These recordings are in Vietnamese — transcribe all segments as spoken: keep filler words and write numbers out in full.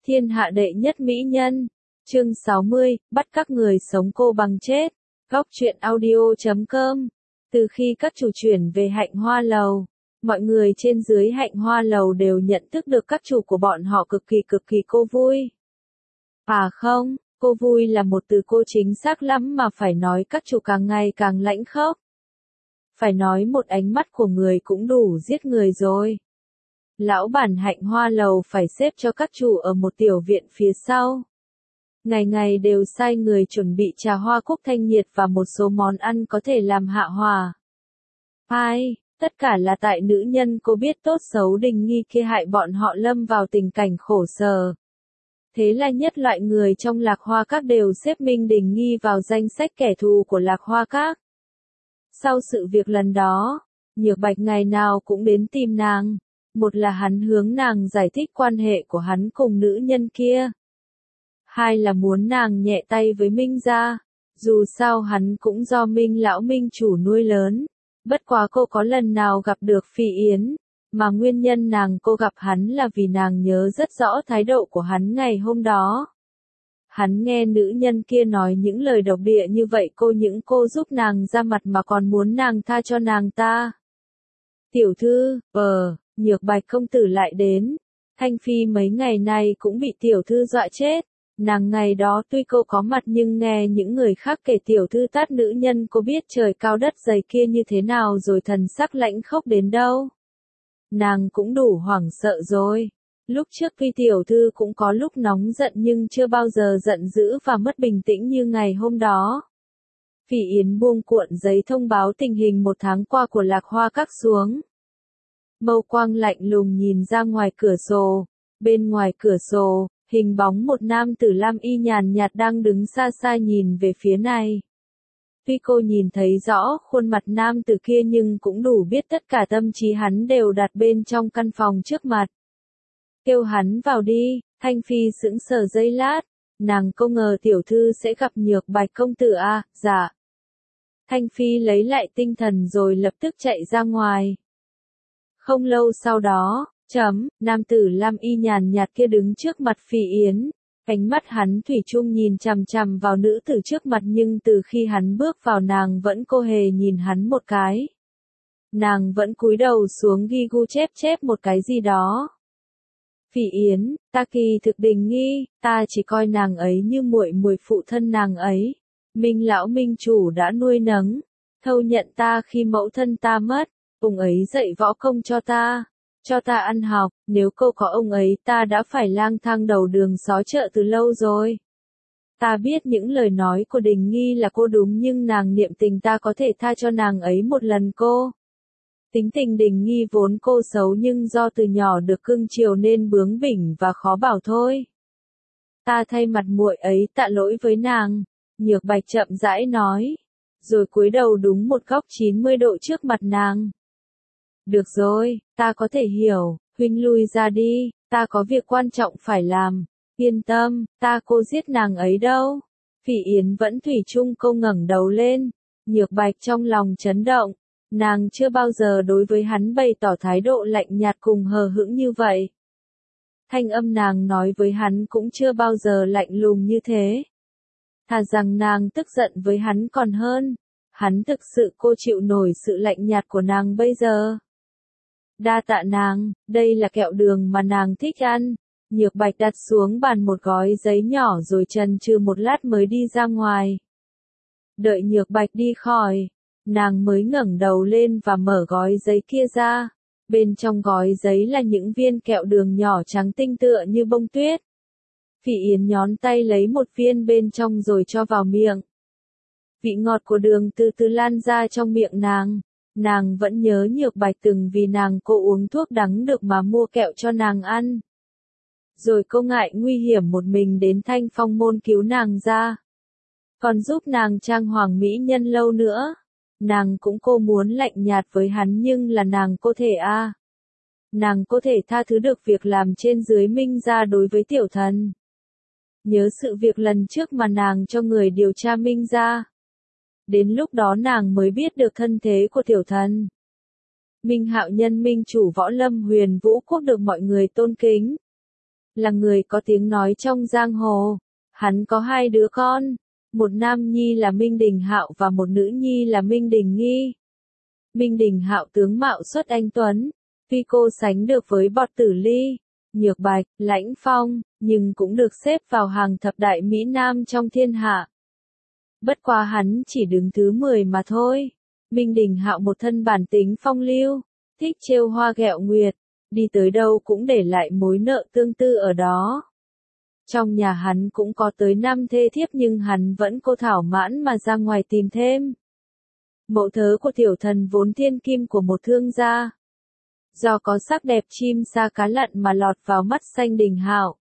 Thiên hạ đệ nhất mỹ nhân. Chương sáu mươi, bắt các người sống cô bằng chết. Góc truyện audio chấm com. Từ khi các chủ chuyển về Hạnh Hoa Lầu, mọi người trên dưới Hạnh Hoa Lầu đều nhận thức được các chủ của bọn họ cực kỳ cực kỳ cô vui. À không, cô vui là một từ cô chính xác lắm mà phải nói các chủ càng ngày càng lãnh khốc. Phải nói một ánh mắt của người cũng đủ giết người rồi. Lão bản Hạnh Hoa Lầu phải xếp cho các chủ ở một tiểu viện phía sau. Ngày ngày đều sai người chuẩn bị trà hoa cúc thanh nhiệt và một số món ăn có thể làm hạ hòa. Ai, tất cả là tại nữ nhân cô biết tốt xấu Đình Nghi kia hại bọn họ lâm vào tình cảnh khổ sở. Thế là nhất loại người trong Lạc Hoa Các đều xếp Minh Đình Nghi vào danh sách kẻ thù của Lạc Hoa Các. Sau sự việc lần đó, Nhược Bạch ngày nào cũng đến tìm nàng. Một là hắn hướng nàng giải thích quan hệ của hắn cùng nữ nhân kia. Hai là muốn nàng nhẹ tay với Minh gia. Dù sao hắn cũng do Minh lão Minh chủ nuôi lớn. Bất quá cô có lần nào gặp được Phi Yến. Mà nguyên nhân nàng cô gặp hắn là vì nàng nhớ rất rõ thái độ của hắn ngày hôm đó. Hắn nghe nữ nhân kia nói những lời độc địa như vậy cô những cô giúp nàng ra mặt mà còn muốn nàng tha cho nàng ta. Tiểu thư, ờ, Nhược Bạch công tử lại đến. Thanh Phi mấy ngày nay cũng bị tiểu thư dọa chết. Nàng ngày đó tuy cô có mặt nhưng nghe những người khác kể tiểu thư tát nữ nhân cô biết trời cao đất dày kia như thế nào rồi thần sắc lãnh khốc đến đâu. Nàng cũng đủ hoảng sợ rồi. Lúc trước tuy tiểu thư cũng có lúc nóng giận nhưng chưa bao giờ giận dữ và mất bình tĩnh như ngày hôm đó. Phỉ Yến buông cuộn giấy thông báo tình hình một tháng qua của Lạc Hoa Các xuống. Mâu quang lạnh lùng nhìn ra ngoài cửa sổ. Bên ngoài cửa sổ, hình bóng một nam tử lam y nhàn nhạt đang đứng xa xa nhìn về phía này. Tuy cô nhìn thấy rõ khuôn mặt nam tử kia nhưng cũng đủ biết tất cả tâm trí hắn đều đặt bên trong căn phòng trước mặt. Kêu hắn vào đi, Thanh Phi sững sờ giây lát, nàng không ngờ tiểu thư sẽ gặp Nhược Bạch công tử à, dạ. Thanh Phi lấy lại tinh thần rồi lập tức chạy ra ngoài. Không lâu sau đó, chấm, nam tử lam y nhàn nhạt kia đứng trước mặt Phi Yến, ánh mắt hắn thủy chung nhìn chằm chằm vào nữ tử trước mặt nhưng từ khi hắn bước vào nàng vẫn cô hề nhìn hắn một cái. Nàng vẫn cúi đầu xuống ghi gu chép chép một cái gì đó. Phỉ Yến, ta kỳ thực Đình Nghi, ta chỉ coi nàng ấy như muội muội phụ thân nàng ấy. Minh lão Minh chủ đã nuôi nấng, thâu nhận ta khi mẫu thân ta mất, ông ấy dạy võ công cho ta, cho ta ăn học, nếu cô có ông ấy ta đã phải lang thang đầu đường xó chợ từ lâu rồi. Ta biết những lời nói của Đình Nghi là cô đúng nhưng nàng niệm tình ta có thể tha cho nàng ấy một lần cô. Tính tình Đình Nghi vốn cô xấu nhưng do từ nhỏ được cưng chiều nên bướng bỉnh và khó bảo thôi. Ta thay mặt muội ấy tạ lỗi với nàng, Nhược Bạch chậm rãi nói, rồi cúi đầu đúng một góc chín mươi độ trước mặt nàng. Được rồi, ta có thể hiểu, huynh lui ra đi, ta có việc quan trọng phải làm, yên tâm, ta cô giết nàng ấy đâu. Phỉ Yến vẫn thủy chung cô ngẩng đầu lên, Nhược Bạch trong lòng chấn động. Nàng chưa bao giờ đối với hắn bày tỏ thái độ lạnh nhạt cùng hờ hững như vậy. Thanh âm nàng nói với hắn cũng chưa bao giờ lạnh lùng như thế. Thà rằng nàng tức giận với hắn còn hơn. Hắn thực sự cô chịu nổi sự lạnh nhạt của nàng bây giờ. Đa tạ nàng, đây là kẹo đường mà nàng thích ăn. Nhược Bạch đặt xuống bàn một gói giấy nhỏ rồi chần chừ một lát mới đi ra ngoài. Đợi Nhược Bạch đi khỏi. Nàng mới ngẩng đầu lên và mở gói giấy kia ra. Bên trong gói giấy là những viên kẹo đường nhỏ trắng tinh tựa như bông tuyết. Phỉ Yến nhón tay lấy một viên bên trong rồi cho vào miệng. Vị ngọt của đường từ từ lan ra trong miệng nàng. Nàng vẫn nhớ Nhược Bạch từng vì nàng cô uống thuốc đắng được mà mua kẹo cho nàng ăn. Rồi cô ngại nguy hiểm một mình đến Thanh Phong môn cứu nàng ra. Còn giúp nàng trang hoàng mỹ nhân lâu nữa. Nàng cũng cô muốn lạnh nhạt với hắn nhưng là nàng có thể a à. Nàng có thể tha thứ được việc làm trên dưới Minh gia đối với tiểu thần. Nhớ sự việc lần trước mà nàng cho người điều tra Minh gia. Đến lúc đó nàng mới biết được thân thế của tiểu thần. Minh Hạo nhân Minh chủ võ lâm Huyền Vũ Quốc được mọi người tôn kính. là người có tiếng nói trong giang hồ. Hắn có hai đứa con, một nam nhi là Minh Đình Hạo và một nữ nhi là Minh Đình Nghi. Minh Đình Hạo tướng mạo xuất anh tuấn, tuy cô sánh được với Bọt Tử Ly, Nhược Bạch, Lãnh Phong, nhưng cũng được xếp vào hàng thập đại mỹ nam trong thiên hạ. Bất quá hắn chỉ đứng thứ mười mà thôi. Minh Đình Hạo một thân bản tính phong lưu, thích trêu hoa ghẹo nguyệt, đi tới đâu cũng để lại mối nợ tương tư ở đó. Trong nhà hắn cũng có tới năm thê thiếp nhưng hắn vẫn cô thảo mãn mà ra ngoài tìm thêm. Mẫu thớ của tiểu thần vốn thiên kim của một thương gia. Do có sắc đẹp chim sa cá lặn mà lọt vào mắt Sanh Đình Hạo.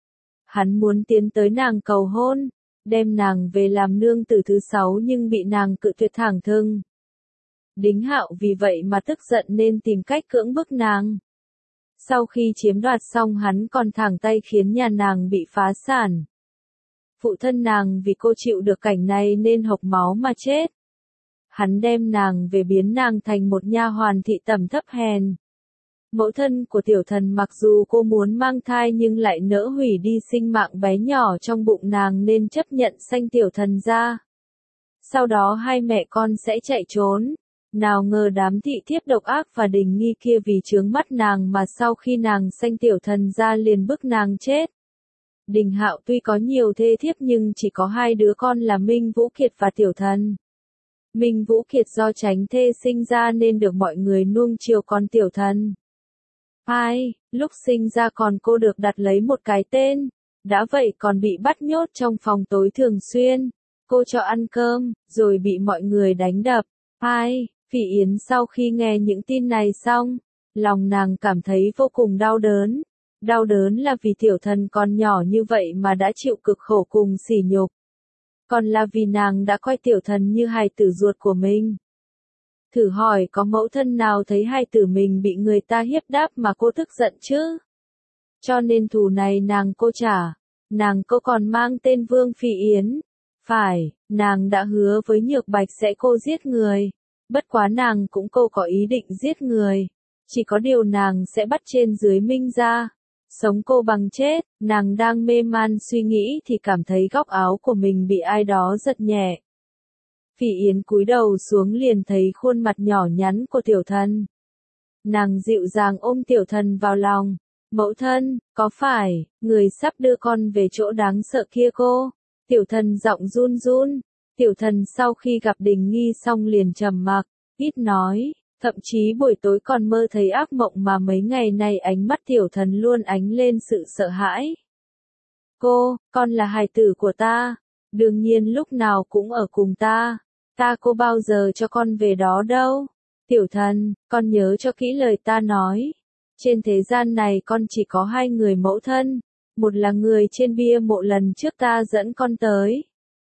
Hắn muốn tiến tới nàng cầu hôn, đem nàng về làm nương tử thứ sáu nhưng bị nàng cự tuyệt thẳng thừng. Đính Hạo vì vậy mà tức giận nên tìm cách cưỡng bức nàng. Sau khi chiếm đoạt xong hắn còn thẳng tay khiến nhà nàng bị phá sản. Phụ thân nàng vì cô chịu được cảnh này nên hộc máu mà chết. Hắn đem nàng về biến nàng thành một nha hoàn thị tầm thấp hèn. Mẫu thân của tiểu thần mặc dù cô muốn mang thai nhưng lại nỡ hủy đi sinh mạng bé nhỏ trong bụng nàng nên chấp nhận sanh tiểu thần ra. Sau đó hai mẹ con sẽ chạy trốn. Nào ngờ đám thị thiếp độc ác và Đình Nghi kia vì chướng mắt nàng mà sau khi nàng sanh tiểu thần ra liền bức nàng chết. Đình Hạo tuy có nhiều thê thiếp nhưng chỉ có hai đứa con là Minh Vũ Kiệt và tiểu thần. Minh Vũ Kiệt do tránh thê sinh ra nên được mọi người nuông chiều con tiểu thần. Hai, lúc sinh ra còn cô được đặt lấy một cái tên, đã vậy còn bị bắt nhốt trong phòng tối thường xuyên. Cô cho ăn cơm, rồi bị mọi người đánh đập. Hai, Phỉ Yến sau khi nghe những tin này xong, lòng nàng cảm thấy vô cùng đau đớn. Đau đớn là vì tiểu thần còn nhỏ như vậy mà đã chịu cực khổ cùng sỉ nhục. Còn là vì nàng đã coi tiểu thần như hài tử ruột của mình. Thử hỏi có mẫu thân nào thấy hài tử mình bị người ta hiếp đáp mà cô tức giận chứ? Cho nên thù này nàng cô trả. Nàng cô còn mang tên Vương Phỉ Yến. Phải, nàng đã hứa với Nhược Bạch sẽ cô giết người. Bất quá nàng cũng cô có ý định giết người. Chỉ có điều nàng sẽ bắt trên dưới Minh ra. Sống cô bằng chết, nàng đang mê man suy nghĩ thì cảm thấy góc áo của mình bị ai đó giật nhẹ. Phỉ Yến cúi đầu xuống liền thấy khuôn mặt nhỏ nhắn của tiểu thần. Nàng dịu dàng ôm tiểu thần vào lòng. Mẫu thân, có phải, người sắp đưa con về chỗ đáng sợ kia cô? Tiểu thần giọng run run. Tiểu thần sau khi gặp Đình Nghi xong liền trầm mặc, ít nói. Thậm chí buổi tối còn mơ thấy ác mộng mà mấy ngày nay ánh mắt tiểu thần luôn ánh lên sự sợ hãi. Cô, con là hài tử của ta. Đương nhiên lúc nào cũng ở cùng ta. Ta cô bao giờ cho con về đó đâu. Tiểu thần, con nhớ cho kỹ lời ta nói. Trên thế gian này con chỉ có hai người mẫu thân. Một là người trên bia mộ lần trước ta dẫn con tới.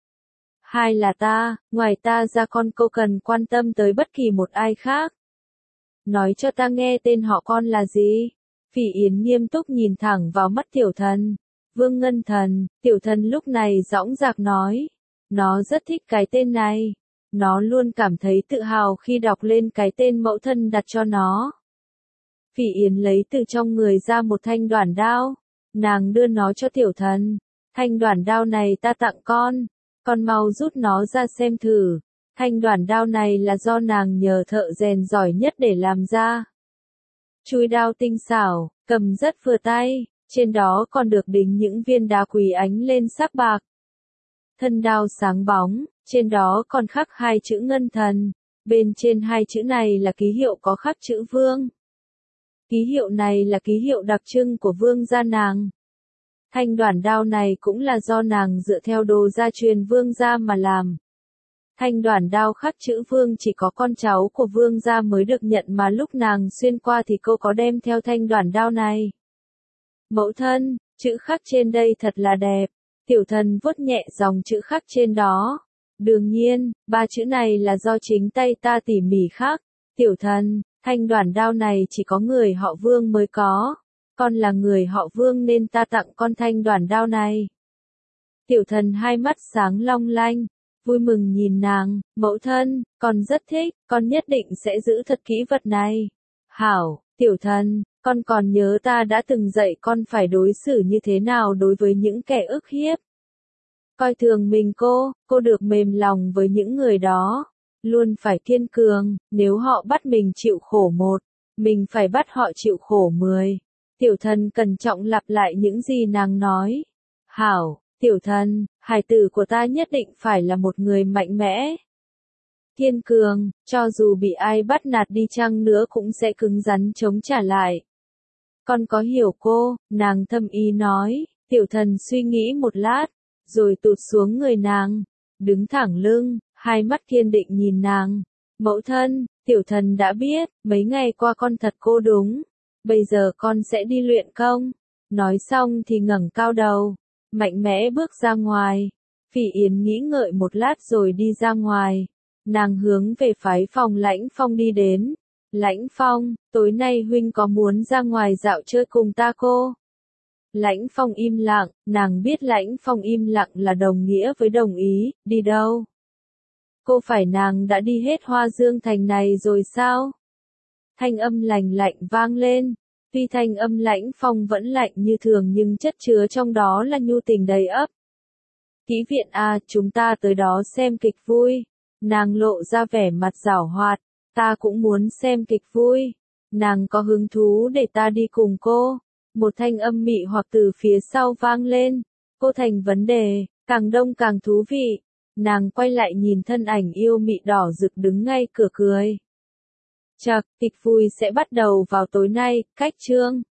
Hai là ta, ngoài ta ra con cô cần quan tâm tới bất kỳ một ai khác. Nói cho ta nghe tên họ con là gì? Phỉ Yến nghiêm túc nhìn thẳng vào mắt tiểu thần. Vương Ngân Thần, tiểu thần lúc này dõng dạc nói. Nó rất thích cái tên này. Nó luôn cảm thấy tự hào khi đọc lên cái tên mẫu thân đặt cho nó. Phỉ Yến lấy từ trong người ra một thanh đoản đao. Nàng đưa nó cho tiểu thần. Thanh đoản đao này ta tặng con. Con mau rút nó ra xem thử. Thanh đoản đao này là do nàng nhờ thợ rèn giỏi nhất để làm ra. Chuôi đao tinh xảo, cầm rất vừa tay, trên đó còn được đính những viên đá quý ánh lên sắc bạc. Thân đao sáng bóng, trên đó còn khắc hai chữ Ngân Thần, bên trên hai chữ này là ký hiệu có khắc chữ Vương. Ký hiệu này là ký hiệu đặc trưng của Vương gia nàng. Thanh đoản đao này cũng là do nàng dựa theo đồ gia truyền Vương gia mà làm. Thanh đoản đao khắc chữ Vương chỉ có con cháu của Vương gia mới được nhận mà lúc nàng xuyên qua thì cô có đem theo thanh đoản đao này. Mẫu thân, chữ khắc trên đây thật là đẹp. Tiểu thần vuốt nhẹ dòng chữ khắc trên đó. Đương nhiên, ba chữ này là do chính tay ta tỉ mỉ khắc. Tiểu thần, thanh đoản đao này chỉ có người họ Vương mới có. Con là người họ Vương nên ta tặng con thanh đoản đao này. Tiểu thần hai mắt sáng long lanh, vui mừng nhìn nàng, mẫu thân, con rất thích, con nhất định sẽ giữ thật kỹ vật này. Hảo, tiểu thần, Con còn nhớ ta đã từng dạy con phải đối xử như thế nào đối với những kẻ ức hiếp. Coi thường mình cô, cô được mềm lòng với những người đó. Luôn phải kiên cường, nếu họ bắt mình chịu khổ một, mình phải bắt họ chịu khổ mười. Tiểu thần cẩn trọng lặp lại những gì nàng nói. Hảo, tiểu thần, hài tử của ta nhất định phải là một người mạnh mẽ. Kiên cường, cho dù bị ai bắt nạt đi chăng nữa cũng sẽ cứng rắn chống trả lại. Con có hiểu cô, nàng thâm ý nói. Tiểu thần suy nghĩ một lát, rồi tụt xuống người nàng, đứng thẳng lưng, hai mắt kiên định nhìn nàng. Mẫu thân, tiểu thần đã biết, mấy ngày qua con thật cô đúng. Bây giờ con sẽ đi luyện công. Nói xong thì ngẩng cao đầu, mạnh mẽ bước ra ngoài. Phỉ Yến nghĩ ngợi một lát rồi đi ra ngoài. Nàng hướng về phái phòng Lãnh Phong đi đến. Lãnh Phong, tối nay huynh có muốn ra ngoài dạo chơi cùng ta cô? Lãnh Phong im lặng, nàng biết Lãnh Phong im lặng là đồng nghĩa với đồng ý, đi đâu? Cô phải nàng đã đi hết Hoa Dương Thành này rồi sao? Thanh âm lành lạnh vang lên, tuy thanh âm Lãnh Phong vẫn lạnh như thường nhưng chất chứa trong đó là nhu tình đầy ắp. Kỹ viện à, chúng ta tới đó xem kịch vui. Nàng lộ ra vẻ mặt giảo hoạt, ta cũng muốn xem kịch vui. Nàng có hứng thú để ta đi cùng cô. Một thanh âm mị hoặc từ phía sau vang lên. Cô thành vấn đề, càng đông càng thú vị. Nàng quay lại nhìn thân ảnh yêu mị đỏ rực đứng ngay cửa cười. Chậc, kịch vui sẽ bắt đầu vào tối nay, cách chương.